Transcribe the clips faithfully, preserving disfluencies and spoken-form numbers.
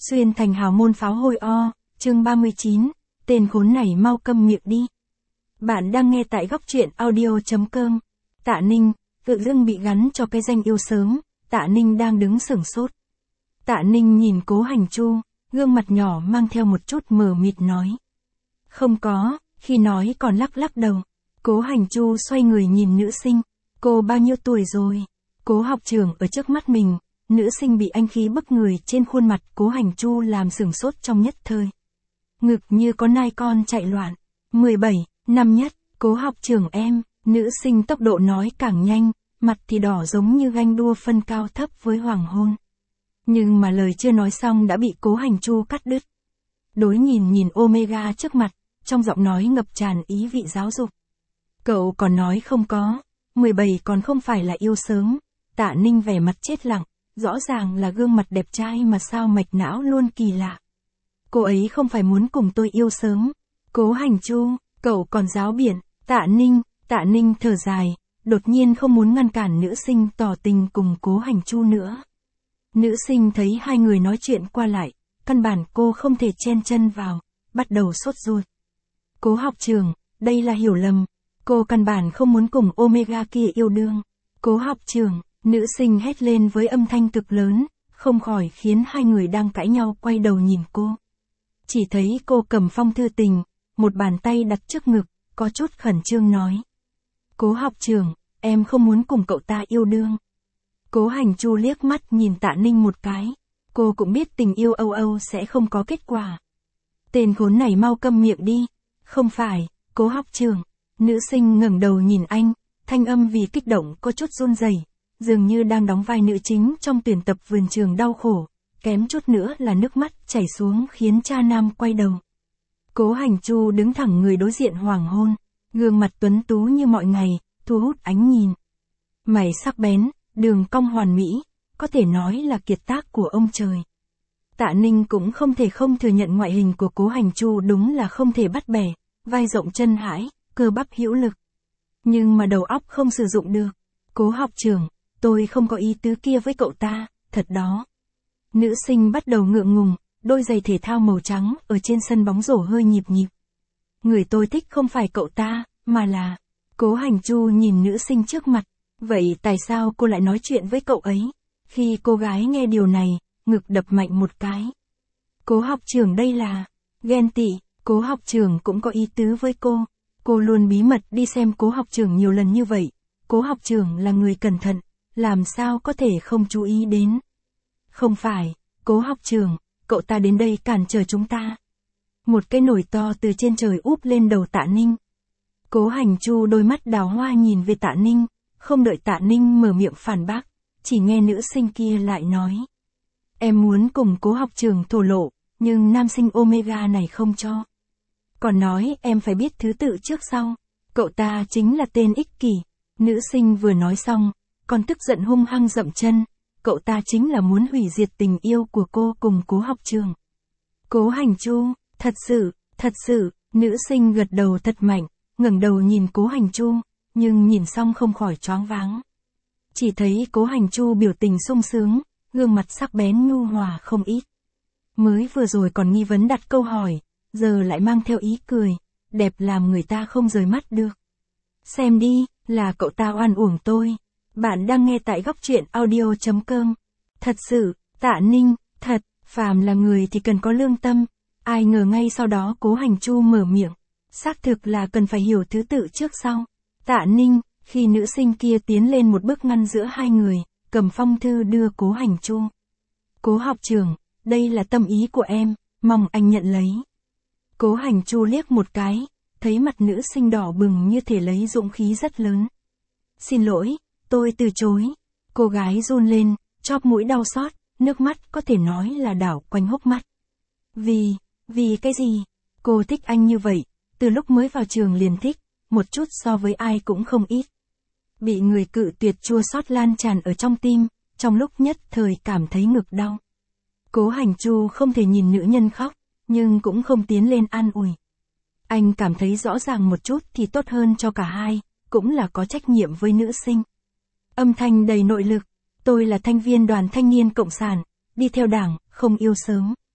Xuyên thành hào môn pháo hôi o, chương ba mươi chín, tên khốn này mau câm miệng đi. Bạn đang nghe tại góc truyện audio.com. Tạ Ninh, tự dưng bị gắn cho cái danh yêu sớm, Tạ Ninh đang đứng sửng sốt. Tạ Ninh nhìn Cố Hành Chu, gương mặt nhỏ mang theo một chút mờ mịt nói. Không có, khi nói còn lắc lắc đầu. Cố Hành Chu xoay người nhìn nữ sinh, cô bao nhiêu tuổi rồi? Cố học trưởng ở trước mắt mình, nữ sinh bị anh khí bức người trên khuôn mặt Cố Hành Chu làm sửng sốt trong nhất thời. Ngực như có nai con chạy loạn. mười bảy, năm nhất, Cố học trưởng em, nữ sinh tốc độ nói càng nhanh, mặt thì đỏ giống như ganh đua phân cao thấp với hoàng hôn. Nhưng mà lời chưa nói xong đã bị Cố Hành Chu cắt đứt. Đối nhìn nhìn Omega trước mặt, trong giọng nói ngập tràn ý vị giáo dục. Cậu còn nói không có, mười bảy còn không phải là yêu sớm. Tạ Ninh vẻ mặt chết lặng, rõ ràng là gương mặt đẹp trai mà sao mạch não luôn kỳ lạ. Cô ấy không phải muốn cùng tôi yêu sớm. Cố Hành Chu, cậu còn giáo biển. Tạ Ninh, Tạ Ninh thở dài, đột nhiên không muốn ngăn cản nữ sinh tỏ tình cùng Cố Hành Chu nữa. Nữ sinh thấy hai người nói chuyện qua lại, căn bản cô không thể chen chân vào, bắt đầu sốt ruột. Cố học trưởng, đây là hiểu lầm. Cô căn bản không muốn cùng Omega kia yêu đương. Cố học trưởng, nữ sinh hét lên với âm thanh cực lớn, không khỏi khiến hai người đang cãi nhau quay đầu nhìn cô. Chỉ thấy cô cầm phong thư tình, một bàn tay đặt trước ngực, có chút khẩn trương nói. Cố học trưởng, em không muốn cùng cậu ta yêu đương. Cố Hành Chu liếc mắt nhìn Tạ Ninh một cái. Cô cũng biết tình yêu âu âu sẽ không có kết quả. Tên khốn này mau câm miệng đi. Không phải, Cố học trưởng. Nữ sinh ngẩng đầu nhìn anh, thanh âm vì kích động có chút run rẩy, dường như đang đóng vai nữ chính trong tuyển tập vườn trường đau khổ, kém chút nữa là nước mắt chảy xuống khiến cha nam quay đầu. Cố Hành Chu đứng thẳng người đối diện hoàng hôn, gương mặt tuấn tú như mọi ngày, thu hút ánh nhìn. Mày sắc bén, đường cong hoàn mỹ, có thể nói là kiệt tác của ông trời. Tạ Ninh cũng không thể không thừa nhận ngoại hình của Cố Hành Chu đúng là không thể bắt bẻ, vai rộng chân hãi, cơ bắp hữu lực. Nhưng mà đầu óc không sử dụng được. Cố học trưởng, tôi không có ý tứ kia với cậu ta, thật đó. Nữ sinh bắt đầu ngượng ngùng, đôi giày thể thao màu trắng ở trên sân bóng rổ hơi nhịp nhịp. Người tôi thích không phải cậu ta, mà là... Cố Hành Chu nhìn nữ sinh trước mặt, vậy tại sao cô lại nói chuyện với cậu ấy? Khi cô gái nghe điều này, ngực đập mạnh một cái. Cố học trưởng đây là... Ghen tị, Cố học trưởng cũng có ý tứ với cô. Cô luôn bí mật đi xem Cố học trưởng nhiều lần như vậy. Cố học trưởng là người cẩn thận, làm sao có thể không chú ý đến. Không phải, Cố học trưởng, cậu ta đến đây cản trở chúng ta. Một cái nồi to từ trên trời úp lên đầu Tạ Ninh. Cố Hành Chu đôi mắt đào hoa nhìn về Tạ Ninh, không đợi Tạ Ninh mở miệng phản bác, chỉ nghe nữ sinh kia lại nói. Em muốn cùng Cố học trưởng thổ lộ, nhưng nam sinh Omega này không cho. Còn nói em phải biết thứ tự trước sau, cậu ta chính là tên ích kỷ. Nữ sinh vừa nói xong, còn tức giận hung hăng dậm chân, cậu ta chính là muốn hủy diệt tình yêu của cô cùng Cố học trưởng. Cố Hành Chu, thật sự, thật sự, nữ sinh gật đầu thật mạnh, ngẩng đầu nhìn Cố Hành Chu, nhưng nhìn xong không khỏi choáng váng. Chỉ thấy Cố Hành Chu biểu tình sung sướng, gương mặt sắc bén nhu hòa không ít. Mới vừa rồi còn nghi vấn đặt câu hỏi, giờ lại mang theo ý cười, đẹp làm người ta không rời mắt được. Xem đi, là cậu ta oan uổng tôi. Bạn đang nghe tại góc truyện audio.com. Thật sự, Tạ Ninh, thật, phàm là người thì cần có lương tâm. Ai ngờ ngay sau đó Cố Hành Chu mở miệng. Xác thực là cần phải hiểu thứ tự trước sau. Tạ Ninh, khi nữ sinh kia tiến lên một bước ngăn giữa hai người, cầm phong thư đưa Cố Hành Chu. Cố học trưởng, đây là tâm ý của em, mong anh nhận lấy. Cố Hành Chu liếc một cái, thấy mặt nữ sinh đỏ bừng như thể lấy dũng khí rất lớn. Xin lỗi, tôi từ chối. Cô gái run lên, chóp mũi đau xót, nước mắt có thể nói là đảo quanh hốc mắt. Vì, vì cái gì? Cô thích anh như vậy, từ lúc mới vào trường liền thích, một chút so với ai cũng không ít. Bị người cự tuyệt chua xót lan tràn ở trong tim, trong lúc nhất thời cảm thấy ngực đau. Cố Hành Chu không thể nhìn nữ nhân khóc, nhưng cũng không tiến lên an ủi. Anh cảm thấy rõ ràng một chút thì tốt hơn cho cả hai, cũng là có trách nhiệm với nữ sinh. Âm thanh đầy nội lực, tôi là thành viên đoàn thanh niên cộng sản, đi theo đảng, không yêu sớm.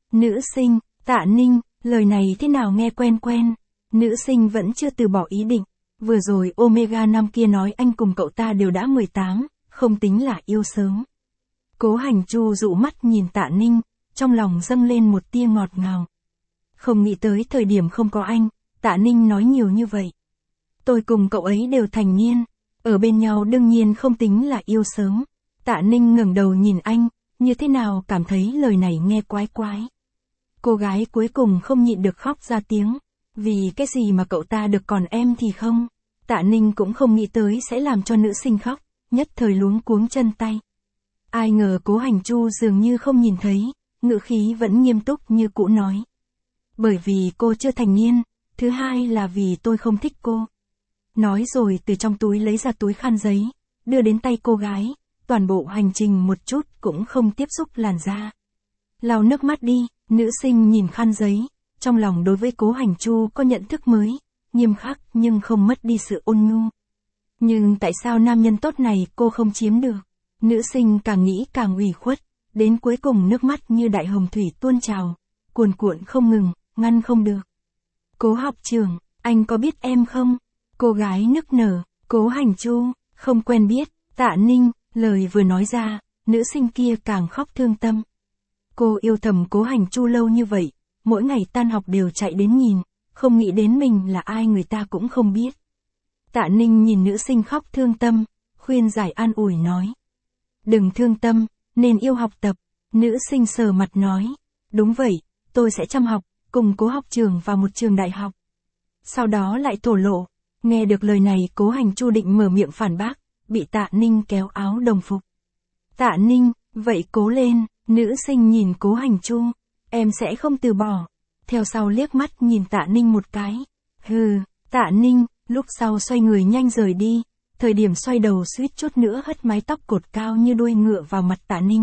Nữ sinh, Tạ Ninh, lời này thế nào nghe quen quen. Nữ sinh vẫn chưa từ bỏ ý định. Vừa rồi Omega năm kia nói anh cùng cậu ta đều đã mười tám, không tính là yêu sớm. Cố Hành Chu dụ mắt nhìn Tạ Ninh, trong lòng dâng lên một tia ngọt ngào. Không nghĩ tới thời điểm không có anh, Tạ Ninh nói nhiều như vậy. Tôi cùng cậu ấy đều thành niên, ở bên nhau đương nhiên không tính là yêu sớm. Tạ Ninh ngẩng đầu nhìn anh, như thế nào cảm thấy lời này nghe quái quái. Cô gái cuối cùng không nhịn được khóc ra tiếng, vì cái gì mà cậu ta được còn em thì không. Tạ Ninh cũng không nghĩ tới sẽ làm cho nữ sinh khóc, nhất thời luống cuống chân tay. Ai ngờ Cố Hành Chu dường như không nhìn thấy, ngữ khí vẫn nghiêm túc như cũ nói. Bởi vì cô chưa thành niên, thứ hai là vì tôi không thích cô. Nói rồi từ trong túi lấy ra túi khăn giấy, đưa đến tay cô gái, toàn bộ hành trình một chút cũng không tiếp xúc làn da. Lau nước mắt đi, nữ sinh nhìn khăn giấy, trong lòng đối với Cố Hành Chu có nhận thức mới, nghiêm khắc nhưng không mất đi sự ôn nhu. Nhưng tại sao nam nhân tốt này cô không chiếm được? Nữ sinh càng nghĩ càng ủy khuất, đến cuối cùng nước mắt như đại hồng thủy tuôn trào, cuồn cuộn không ngừng, ngăn không được. Cố học trưởng, anh có biết em không? Cô gái nức nở, Cố Hành Chu, không quen biết, Tạ Ninh, lời vừa nói ra, nữ sinh kia càng khóc thương tâm. Cô yêu thầm Cố Hành Chu lâu như vậy, mỗi ngày tan học đều chạy đến nhìn, không nghĩ đến mình là ai người ta cũng không biết. Tạ Ninh nhìn nữ sinh khóc thương tâm, khuyên giải an ủi nói. Đừng thương tâm, nên yêu học tập. Nữ sinh sờ mặt nói. Đúng vậy, tôi sẽ chăm học, cùng Cố học trường vào một trường đại học. Sau đó lại thổ lộ. Nghe được lời này Cố Hành Chu định mở miệng phản bác, bị Tạ Ninh kéo áo đồng phục. Tạ Ninh, vậy cố lên, nữ sinh nhìn Cố Hành Chu. Em sẽ không từ bỏ. Theo sau liếc mắt nhìn Tạ Ninh một cái. Hừ, Tạ Ninh, lúc sau xoay người nhanh rời đi. Thời điểm xoay đầu suýt chút nữa hất mái tóc cột cao như đuôi ngựa vào mặt Tạ Ninh.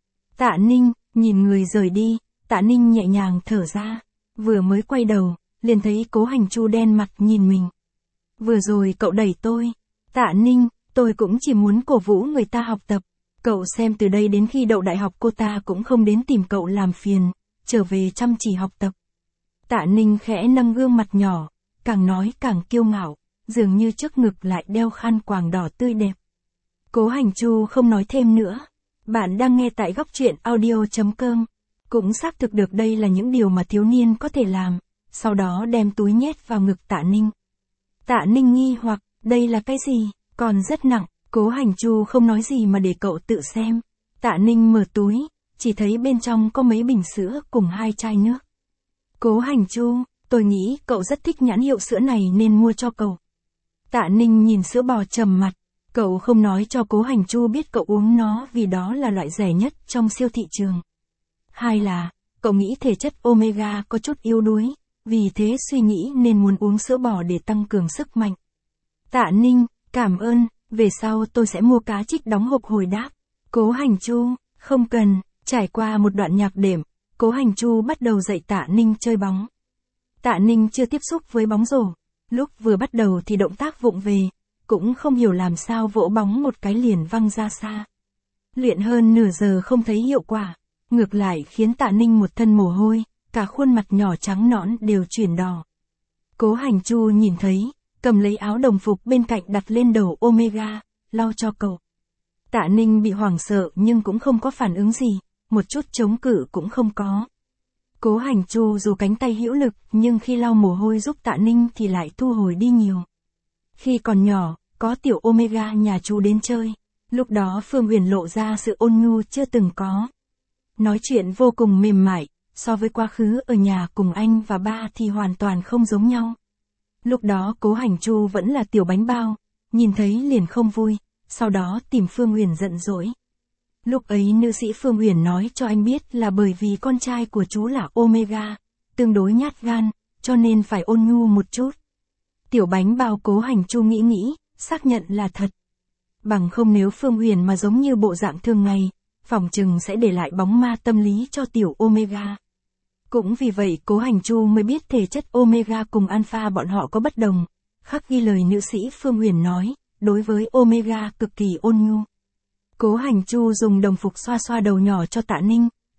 Tạ Ninh, nhìn người rời đi, Tạ Ninh nhẹ nhàng thở ra. Vừa mới quay đầu, liền thấy Cố Hành Chu đen mặt nhìn mình. Vừa rồi cậu đẩy tôi. Tạ Ninh, tôi cũng chỉ muốn cổ vũ người ta học tập. Cậu xem từ đây đến khi đậu đại học cô ta cũng không đến tìm cậu làm phiền, trở về chăm chỉ học tập. Tạ Ninh khẽ nâng gương mặt nhỏ, càng nói càng kiêu ngạo, dường như trước ngực lại đeo khăn quàng đỏ tươi đẹp. Cố Hành Chu không nói thêm nữa. Bạn đang nghe tại góc truyện audio chấm com. Cũng xác thực được đây là những điều mà thiếu niên có thể làm, sau đó đem túi nhét vào ngực Tạ Ninh. Tạ Ninh nghi hoặc, đây là cái gì, còn rất nặng. Cố Hành Chu không nói gì mà để cậu tự xem. Tạ Ninh mở túi, chỉ thấy bên trong có mấy bình sữa cùng hai chai nước. Cố Hành Chu, tôi nghĩ cậu rất thích nhãn hiệu sữa này nên mua cho cậu. Tạ Ninh nhìn sữa bò trầm mặt, cậu không nói cho Cố Hành Chu biết cậu uống nó vì đó là loại rẻ nhất trong siêu thị trường. Hai là, cậu nghĩ thể chất Omega có chút yếu đuối, vì thế suy nghĩ nên muốn uống sữa bò để tăng cường sức mạnh. Tạ Ninh, cảm ơn, về sau tôi sẽ mua cá trích đóng hộp hồi đáp. Cố Hành Chu, không cần. Trải qua một đoạn nhạc đệm, Cố Hành Chu bắt đầu dạy Tạ Ninh chơi bóng. Tạ Ninh chưa tiếp xúc với bóng rổ, lúc vừa bắt đầu thì động tác vụng về, cũng không hiểu làm sao vỗ bóng một cái liền văng ra xa. Luyện hơn nửa giờ không thấy hiệu quả, ngược lại khiến Tạ Ninh một thân mồ hôi, cả khuôn mặt nhỏ trắng nõn đều chuyển đỏ. Cố Hành Chu nhìn thấy, cầm lấy áo đồng phục bên cạnh đặt lên đầu Omega, lau cho cậu. Tạ Ninh bị hoảng sợ nhưng cũng không có phản ứng gì, một chút chống cự cũng không có. Cố Hành Chu dù cánh tay hữu lực nhưng khi lau mồ hôi giúp Tạ Ninh thì lại thu hồi đi nhiều. Khi còn nhỏ, có tiểu Omega nhà chú đến chơi, lúc đó Phương Huyền lộ ra sự ôn nhu chưa từng có. Nói chuyện vô cùng mềm mại, so với quá khứ ở nhà cùng anh và ba thì hoàn toàn không giống nhau. Lúc đó Cố Hành Chu vẫn là tiểu bánh bao, nhìn thấy liền không vui, sau đó tìm Phương Huyền giận dỗi. Lúc ấy nữ sĩ Phương Huyền nói cho anh biết là bởi vì con trai của chú là Omega, tương đối nhát gan, cho nên phải ôn nhu một chút. Tiểu bánh bao Cố Hành Chu nghĩ nghĩ, xác nhận là thật. Bằng không nếu Phương Huyền mà giống như bộ dạng thường ngày, phỏng chừng sẽ để lại bóng ma tâm lý cho tiểu Omega. Cũng vì vậy Cố Hành Chu mới biết thể chất Omega cùng Alpha bọn họ có bất đồng, khắc ghi lời nữ sĩ Phương Huyền nói, đối với Omega cực kỳ ôn nhu. Cố Hành Chu dùng đồng phục xoa xoa đầu nhỏ cho Tạ Ninh,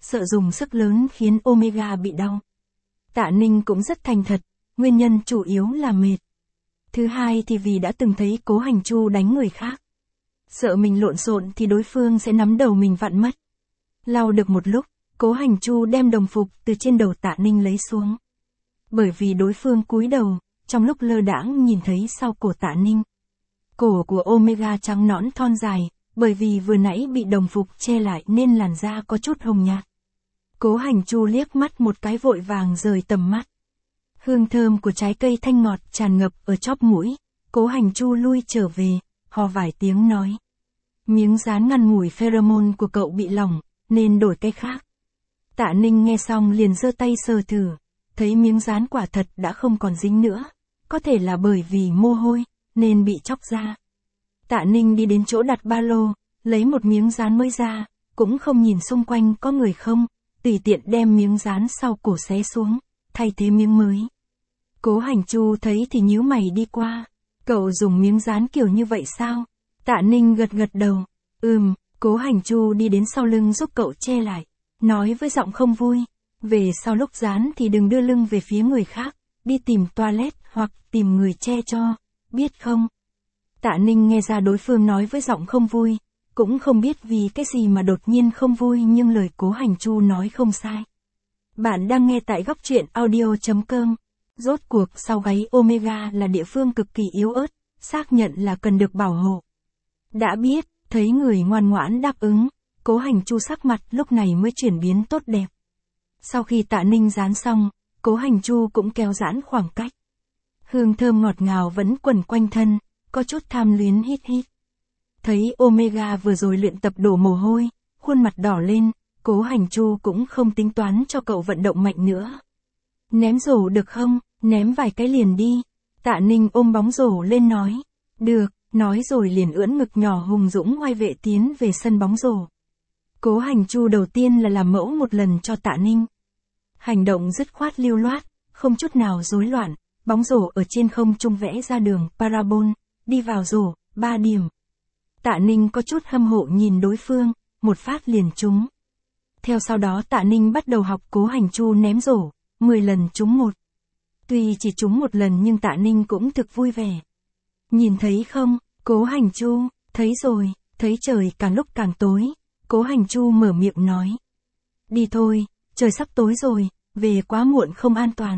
sợ dùng sức lớn khiến Omega bị đau. Tạ Ninh cũng rất thành thật, nguyên nhân chủ yếu là mệt. Thứ hai thì vì đã từng thấy Cố Hành Chu đánh người khác. Sợ mình lộn xộn thì đối phương sẽ nắm đầu mình vặn mất. Lau được một lúc, Cố Hành Chu đem đồng phục từ trên đầu Tạ Ninh lấy xuống. Bởi vì đối phương cúi đầu, trong lúc lơ đãng nhìn thấy sau cổ Tạ Ninh. Cổ của Omega trắng nõn thon dài, bởi vì vừa nãy bị đồng phục che lại nên làn da có chút hồng nhạt. Cố Hành Chu liếc mắt một cái vội vàng rời tầm mắt. Hương thơm của trái cây thanh ngọt tràn ngập ở chóp mũi, Cố Hành Chu lui trở về, hò vài tiếng nói. Miếng dán ngăn mùi pheromone của cậu bị lỏng, nên đổi cái khác. Tạ Ninh nghe xong liền giơ tay sờ thử, thấy miếng dán quả thật đã không còn dính nữa, có thể là bởi vì mồ hôi, nên bị chóc ra. Tạ Ninh đi đến chỗ đặt ba lô, lấy một miếng dán mới ra, cũng không nhìn xung quanh có người không, tùy tiện đem miếng dán sau cổ xé xuống, thay thế miếng mới. Cố Hành Chu thấy thì nhíu mày đi qua, cậu dùng miếng dán kiểu như vậy sao? Tạ Ninh gật gật đầu, ừm, Cố Hành Chu đi đến sau lưng giúp cậu che lại, nói với giọng không vui, về sau lúc dán thì đừng đưa lưng về phía người khác, đi tìm toilet hoặc tìm người che cho, biết không? Tạ Ninh nghe ra đối phương nói với giọng không vui, cũng không biết vì cái gì mà đột nhiên không vui nhưng lời Cố Hành Chu nói không sai. Bạn đang nghe tại góc truyện audio.com. Rốt cuộc sau gáy Omega là địa phương cực kỳ yếu ớt, xác nhận là cần được bảo hộ. Đã biết, thấy người ngoan ngoãn đáp ứng, Cố Hành Chu sắc mặt lúc này mới chuyển biến tốt đẹp. Sau khi Tạ Ninh dán xong, Cố Hành Chu cũng kéo giãn khoảng cách. Hương thơm ngọt ngào vẫn quẩn quanh thân, có chút tham luyến hít hít. Thấy Omega vừa rồi luyện tập đổ mồ hôi, khuôn mặt đỏ lên, Cố Hành Chu cũng không tính toán cho cậu vận động mạnh nữa. Ném rổ được không, ném vài cái liền đi. Tạ Ninh ôm bóng rổ lên nói. Được, nói rồi liền ưỡn ngực nhỏ hùng dũng oai vệ tiến về sân bóng rổ. Cố Hành Chu đầu tiên là làm mẫu một lần cho Tạ Ninh. Hành động dứt khoát lưu loát, không chút nào rối loạn, bóng rổ ở trên không trung vẽ ra đường parabol, đi vào rổ, ba điểm. Tạ Ninh có chút hâm mộ nhìn đối phương, một phát liền trúng. Theo sau đó Tạ Ninh bắt đầu học Cố Hành Chu ném rổ, mười lần trúng một. Tuy chỉ trúng một lần nhưng Tạ Ninh cũng thực vui vẻ. Nhìn thấy không, Cố Hành Chu, thấy rồi, thấy trời càng lúc càng tối, Cố Hành Chu mở miệng nói. Đi thôi, trời sắp tối rồi, về quá muộn không an toàn.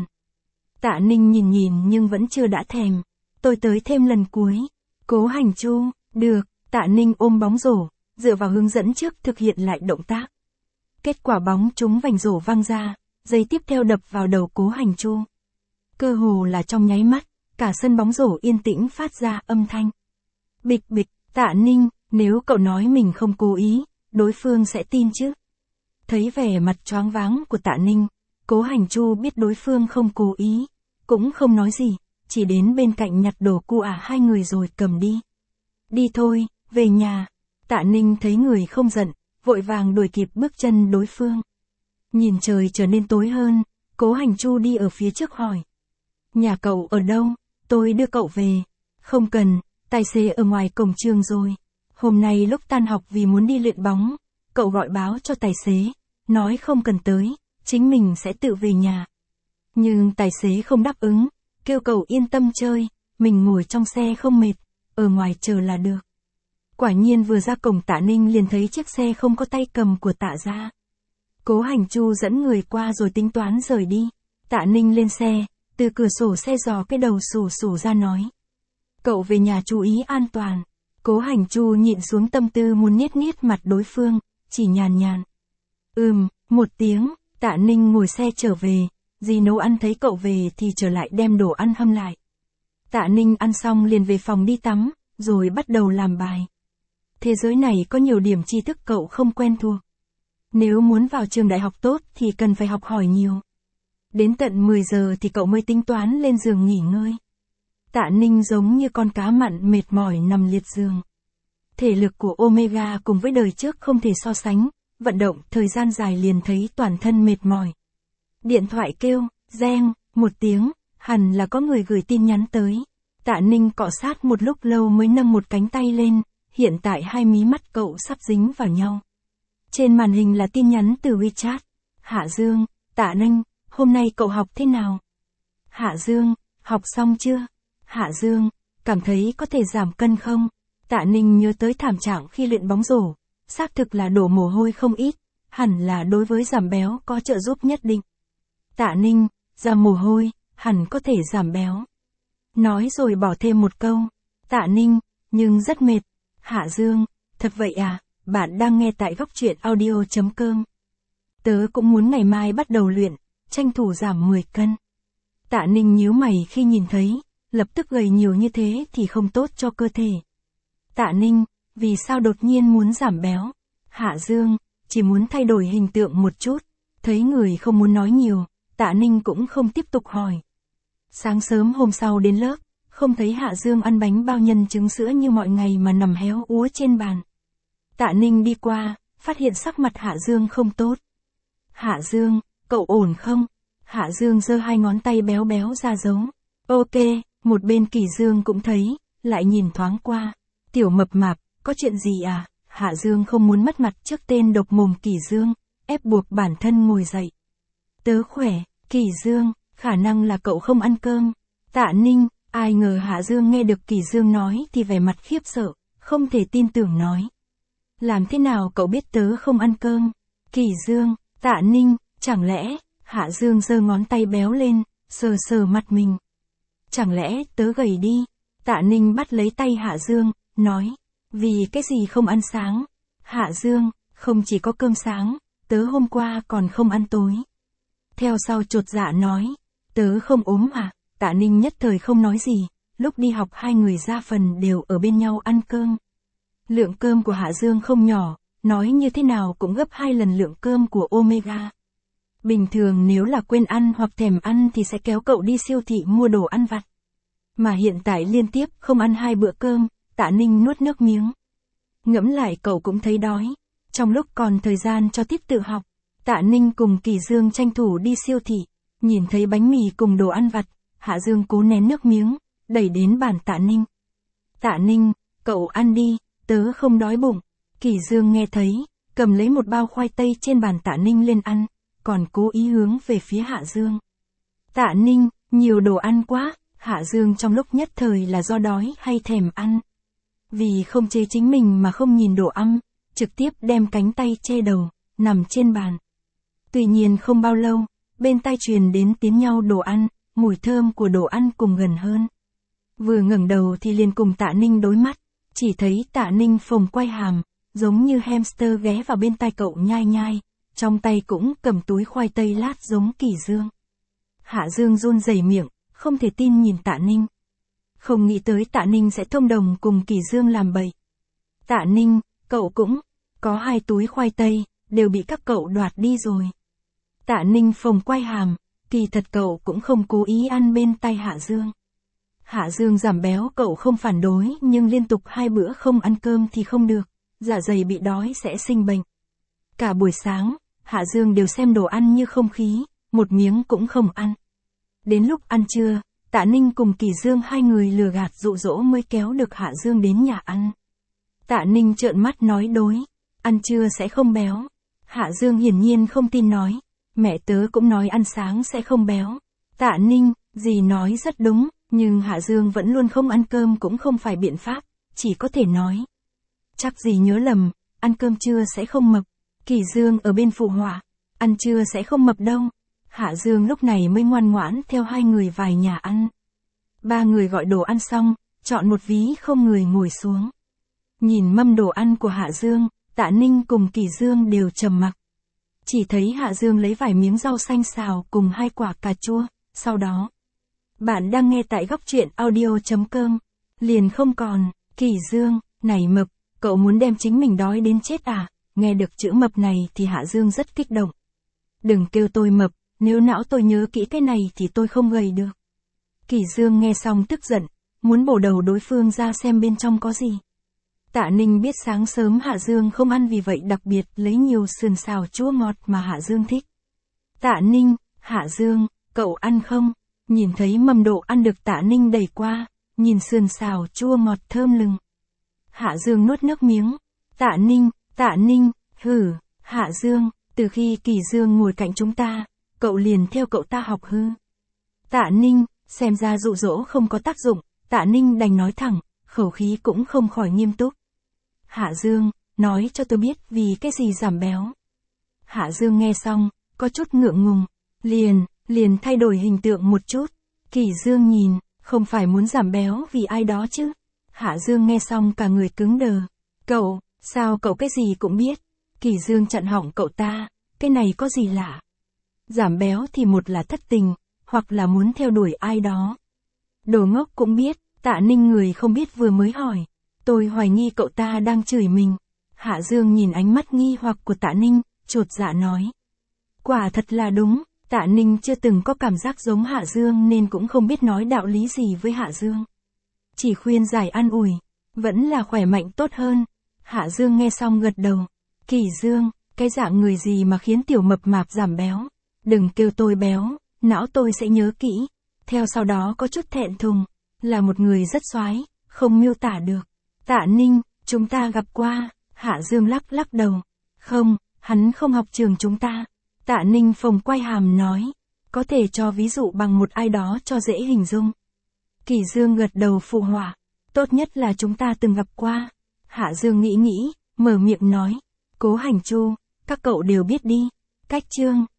Tạ Ninh nhìn nhìn nhưng vẫn chưa đã thèm, tôi tới thêm lần cuối. Cố Hành Chu, được, Tạ Ninh ôm bóng rổ, dựa vào hướng dẫn trước thực hiện lại động tác. Kết quả bóng trúng vành rổ văng ra, giây tiếp theo đập vào đầu Cố Hành Chu. Cơ hồ là trong nháy mắt, cả sân bóng rổ yên tĩnh phát ra âm thanh. Bịch bịch, Tạ Ninh, nếu cậu nói mình không cố ý, đối phương sẽ tin chứ. Thấy vẻ mặt choáng váng của Tạ Ninh, Cố Hành Chu biết đối phương không cố ý, cũng không nói gì, chỉ đến bên cạnh nhặt đồ cu ả hai người rồi cầm đi. Đi thôi, về nhà. Tạ Ninh thấy người không giận, vội vàng đuổi kịp bước chân đối phương. Nhìn trời trở nên tối hơn, Cố Hành Chu đi ở phía trước hỏi. Nhà cậu ở đâu, tôi đưa cậu về. Không cần, tài xế ở ngoài cổng trường rồi. Hôm nay lúc tan học vì muốn đi luyện bóng, cậu gọi báo cho tài xế, nói không cần tới, chính mình sẽ tự về nhà. Nhưng tài xế không đáp ứng, kêu cậu yên tâm chơi, mình ngồi trong xe không mệt, ở ngoài chờ là được. Quả nhiên vừa ra cổng Tạ Ninh liền thấy chiếc xe không có tay cầm của Tạ gia. Cố Hành Chu dẫn người qua rồi tính toán rời đi. Tạ Ninh lên xe, từ cửa sổ xe dò cái đầu sù sù ra nói. Cậu về nhà chú ý an toàn. Cố Hành Chu nhịn xuống tâm tư muốn niết niết mặt đối phương, chỉ nhàn nhàn. Ừm, một tiếng, Tạ Ninh ngồi xe trở về, dì nấu ăn thấy cậu về thì trở lại đem đồ ăn hâm lại. Tạ Ninh ăn xong liền về phòng đi tắm, rồi bắt đầu làm bài. Thế giới này có nhiều điểm tri thức cậu không quen thuộc. Nếu muốn vào trường đại học tốt thì cần phải học hỏi nhiều. Đến tận mười giờ thì cậu mới tính toán lên giường nghỉ ngơi. Tạ Ninh giống như con cá mặn mệt mỏi nằm liệt giường. Thể lực của Omega cùng với đời trước không thể so sánh, vận động thời gian dài liền thấy toàn thân mệt mỏi. Điện thoại kêu, reng, một tiếng, hẳn là có người gửi tin nhắn tới. Tạ Ninh cọ sát một lúc lâu mới nâng một cánh tay lên, hiện tại hai mí mắt cậu sắp dính vào nhau. Trên màn hình là tin nhắn từ WeChat. Hạ Dương, Tạ Ninh, hôm nay cậu học thế nào? Hạ Dương, học xong chưa? Hạ Dương, cảm thấy có thể giảm cân không? Tạ Ninh nhớ tới thảm trạng khi luyện bóng rổ. Xác thực là đổ mồ hôi không ít, hẳn là đối với giảm béo có trợ giúp nhất định. Tạ Ninh, ra mồ hôi, hẳn có thể giảm béo. Nói rồi bỏ thêm một câu. Tạ Ninh, nhưng rất mệt. Hạ Dương, thật vậy à, bạn đang nghe tại góc truyện audio chấm com. Tớ cũng muốn ngày mai bắt đầu luyện, tranh thủ giảm mười cân. Tạ Ninh nhíu mày khi nhìn thấy, lập tức gầy nhiều như thế thì không tốt cho cơ thể. Tạ Ninh, vì sao đột nhiên muốn giảm béo? Hạ Dương, chỉ muốn thay đổi hình tượng một chút. Thấy người không muốn nói nhiều, Tạ Ninh cũng không tiếp tục hỏi. Sáng sớm hôm sau đến lớp, không thấy Hạ Dương ăn bánh bao nhân trứng sữa như mọi ngày mà nằm héo úa trên bàn. Tạ Ninh đi qua, phát hiện sắc mặt Hạ Dương không tốt. Hạ Dương, cậu ổn không? Hạ Dương giơ hai ngón tay béo béo ra dấu. Ok, một bên Kỳ Dương cũng thấy, lại nhìn thoáng qua. Tiểu mập mạp, có chuyện gì à? Hạ Dương không muốn mất mặt trước tên độc mồm Kỳ Dương, ép buộc bản thân ngồi dậy. Tớ khỏe, Kỳ Dương, khả năng là cậu không ăn cơm. Tạ Ninh, ai ngờ Hạ Dương nghe được Kỳ Dương nói thì vẻ mặt khiếp sợ, không thể tin tưởng nói. Làm thế nào cậu biết tớ không ăn cơm? Kỳ Dương, Tạ Ninh, chẳng lẽ, Hạ Dương giơ ngón tay béo lên, sờ sờ mặt mình. Chẳng lẽ tớ gầy đi? Tạ Ninh bắt lấy tay Hạ Dương, nói, vì cái gì không ăn sáng? Hạ Dương, không chỉ có cơm sáng, tớ hôm qua còn không ăn tối. Theo sau chột dạ nói, tớ không ốm à? Tạ Ninh nhất thời không nói gì, lúc đi học hai người ra phần đều ở bên nhau ăn cơm. Lượng cơm của Hạ Dương không nhỏ, nói như thế nào cũng gấp hai lần lượng cơm của Omega. Bình thường nếu là quên ăn hoặc thèm ăn thì sẽ kéo cậu đi siêu thị mua đồ ăn vặt. Mà hiện tại liên tiếp không ăn hai bữa cơm, Tạ Ninh nuốt nước miếng. Ngẫm lại cậu cũng thấy đói. Trong lúc còn thời gian cho tiết tự học, Tạ Ninh cùng Kỳ Dương tranh thủ đi siêu thị, nhìn thấy bánh mì cùng đồ ăn vặt, Hạ Dương cố nén nước miếng, đẩy đến bàn Tạ Ninh. Tạ Ninh, cậu ăn đi, tớ không đói bụng. Kỳ Dương nghe thấy, cầm lấy một bao khoai tây trên bàn Tạ Ninh lên ăn, còn cố ý hướng về phía Hạ Dương. Tạ Ninh, nhiều đồ ăn quá. Hạ Dương trong lúc nhất thời là do đói hay thèm ăn. Vì không chế chính mình mà không nhìn đồ ăn, trực tiếp đem cánh tay che đầu, nằm trên bàn. Tuy nhiên không bao lâu, bên tai truyền đến tiếng nhau đồ ăn, mùi thơm của đồ ăn cùng gần hơn. Vừa ngẩng đầu thì liền cùng Tạ Ninh đối mắt, chỉ thấy Tạ Ninh phồng quay hàm, giống như hamster ghé vào bên tai cậu nhai nhai, trong tay cũng cầm túi khoai tây lát giống Kỳ Dương. Hạ Dương run rẩy miệng, không thể tin nhìn Tạ Ninh. Không nghĩ tới Tạ Ninh sẽ thông đồng cùng Kỳ Dương làm bậy. Tạ Ninh, cậu cũng có hai túi khoai tây, đều bị các cậu đoạt đi rồi. Tạ Ninh phồng quay hàm, kỳ thật cậu cũng không cố ý ăn bên tay Hạ Dương. Hạ Dương giảm béo cậu không phản đối nhưng liên tục hai bữa không ăn cơm thì không được, dạ dày bị đói sẽ sinh bệnh. Cả buổi sáng, Hạ Dương đều xem đồ ăn như không khí, một miếng cũng không ăn. Đến lúc ăn trưa, Tạ Ninh cùng Kỳ Dương hai người lừa gạt dụ dỗ mới kéo được Hạ Dương đến nhà ăn. Tạ Ninh trợn mắt nói đối, ăn trưa sẽ không béo. Hạ Dương hiển nhiên không tin nói, mẹ tớ cũng nói ăn sáng sẽ không béo. Tạ Ninh, dì nói rất đúng, nhưng Hạ Dương vẫn luôn không ăn cơm cũng không phải biện pháp, chỉ có thể nói. Chắc dì nhớ lầm, ăn cơm trưa sẽ không mập. Kỳ Dương ở bên phụ họa, ăn trưa sẽ không mập đâu. Hạ Dương lúc này mới ngoan ngoãn theo hai người vài nhà ăn. Ba người gọi đồ ăn xong, chọn một ví không người ngồi xuống. Nhìn mâm đồ ăn của Hạ Dương, Tạ Ninh cùng Kỳ Dương đều trầm mặc. Chỉ thấy Hạ Dương lấy vài miếng rau xanh xào cùng hai quả cà chua, sau đó. Bạn đang nghe tại góc truyện audio chấm com. Liền không còn, Kỳ Dương, này mập, cậu muốn đem chính mình đói đến chết à? Nghe được chữ mập này thì Hạ Dương rất kích động. Đừng kêu tôi mập, nếu não tôi nhớ kỹ cái này thì tôi không gầy được. Kỳ Dương nghe xong tức giận, muốn bổ đầu đối phương ra xem bên trong có gì. Tạ Ninh biết sáng sớm Hạ Dương không ăn vì vậy đặc biệt lấy nhiều sườn xào chua ngọt mà Hạ Dương thích. Tạ Ninh, Hạ Dương, cậu ăn không? Nhìn thấy mâm đồ ăn được Tạ Ninh đẩy qua, nhìn sườn xào chua ngọt thơm lừng. Hạ Dương nuốt nước miếng. Tạ Ninh, Tạ Ninh, hừ, Hạ Dương, từ khi Kỳ Dương ngồi cạnh chúng ta, cậu liền theo cậu ta học hư. Tạ Ninh, xem ra dụ dỗ không có tác dụng, Tạ Ninh đành nói thẳng, khẩu khí cũng không khỏi nghiêm túc. Hạ Dương, nói cho tôi biết vì cái gì giảm béo. Hạ Dương nghe xong, có chút ngượng ngùng, liền, liền thay đổi hình tượng một chút. Kỳ Dương nhìn, không phải muốn giảm béo vì ai đó chứ. Hạ Dương nghe xong cả người cứng đờ. Cậu, sao cậu cái gì cũng biết? Kỳ Dương chặn họng cậu ta, cái này có gì lạ? Giảm béo thì một là thất tình, hoặc là muốn theo đuổi ai đó. Đồ ngốc cũng biết, Tạ Ninh người không biết vừa mới hỏi. Tôi hoài nghi cậu ta đang chửi mình. Hạ Dương nhìn ánh mắt nghi hoặc của Tạ Ninh, chột dạ nói. Quả thật là đúng, Tạ Ninh chưa từng có cảm giác giống Hạ Dương nên cũng không biết nói đạo lý gì với Hạ Dương. Chỉ khuyên giải an ủi, vẫn là khỏe mạnh tốt hơn. Hạ Dương nghe xong gật đầu. Kỳ Dương, cái dạng người gì mà khiến tiểu mập mạp giảm béo? Đừng kêu tôi béo, não tôi sẽ nhớ kỹ. Theo sau đó có chút thẹn thùng, là một người rất xoái, không miêu tả được. Tạ Ninh, chúng ta gặp qua. Hạ Dương lắc lắc đầu. Không, hắn không học trường chúng ta. Tạ Ninh phồng quay hàm nói. Có thể cho ví dụ bằng một ai đó cho dễ hình dung. Kỳ Dương gật đầu phụ họa. Tốt nhất là chúng ta từng gặp qua. Hạ Dương nghĩ nghĩ, mở miệng nói. Cố Hành Chu, các cậu đều biết đi. Cách Trương,